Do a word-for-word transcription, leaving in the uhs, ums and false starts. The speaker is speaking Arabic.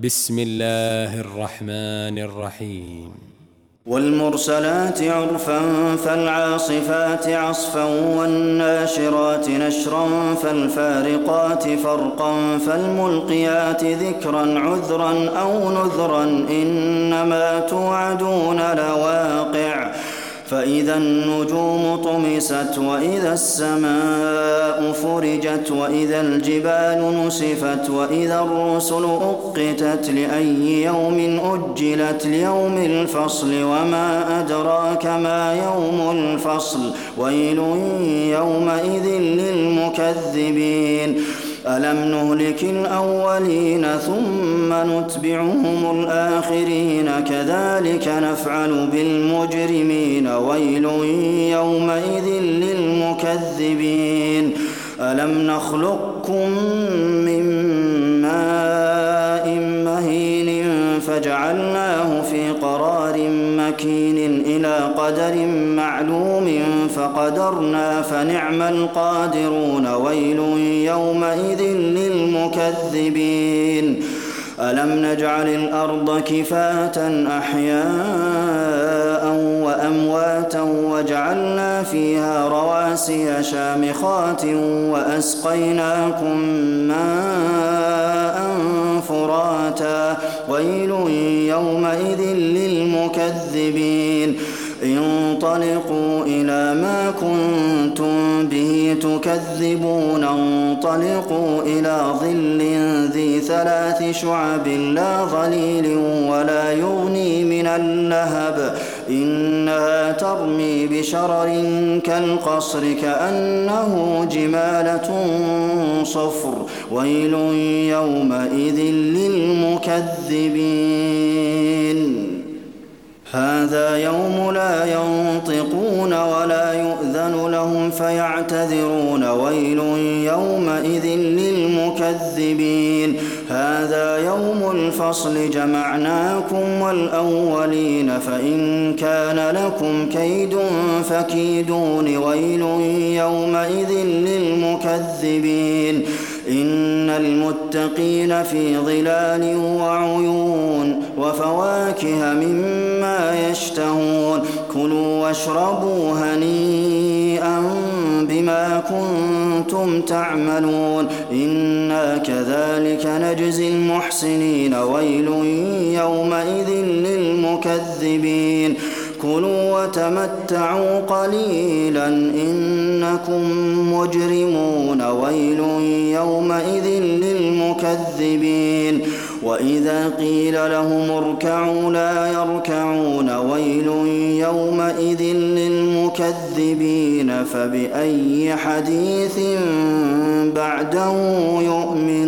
بسم الله الرحمن الرحيم. والمرسلات عرفا فالعاصفات عصفا والناشرات نشرا فالفارقات فرقا فالملقيات ذكرا عذرا أو نذرا إنما توعدون لواقع فإذا النجوم طمست وإذا السماء فرجت وإذا الجبال نسفت وإذا الرسل أقتت لأي يوم أجلت ليوم الفصل وما أدراك ما يوم الفصل ويل يومئذ للمكذبين ألم نهلك الأولين ثم نتبعهم الآخرين كذلك نفعل بالمجرمين ويل يومئذ للمكذبين ألم نخلقكم من ماء مهين فجعلناه في قرار مكين إلى قدر معلوم فقدرنا فنعم القادرون ويل يومئذ للمكذبين ألم نجعل الأرض كفاة أحياء وأمواتا وجعلنا فيها رواسي شامخات وأسقيناكم ماء فراتا ويل يومئذ للمكذبين انطلقوا إلى ما كنتم به تكذبون انطلقوا إلى ظل ذي ثلاث شعب لا ظليل ولا يغني من اللهب إنها ترمي بشرر كالقصر كأنه جمالة صفر ويل يومئذ للمكذبين هذا يوم لا ينطقون ولا يؤذن لهم فيعتذرون ويل يومئذ للمكذبين هذا يوم الفصل جمعناكم والأولين فإن كان لكم كيد فكيدون ويل يومئذ للمكذبين إن المتقين في ظلال وعيون وفواكه مما يشتهون كلوا واشربوا هنيئا بما كنتم تعملون إنا كذلك نجزي المحسنين ويل يومئذ للمكذبين كلوا وتمتعوا قليلا إنكم مجرمون ويل يومئذ للمكذبين وإذا قيل لهم اركعوا لا يركعون ويل يومئذ للمكذبين فبأي حديث بعده يؤمنون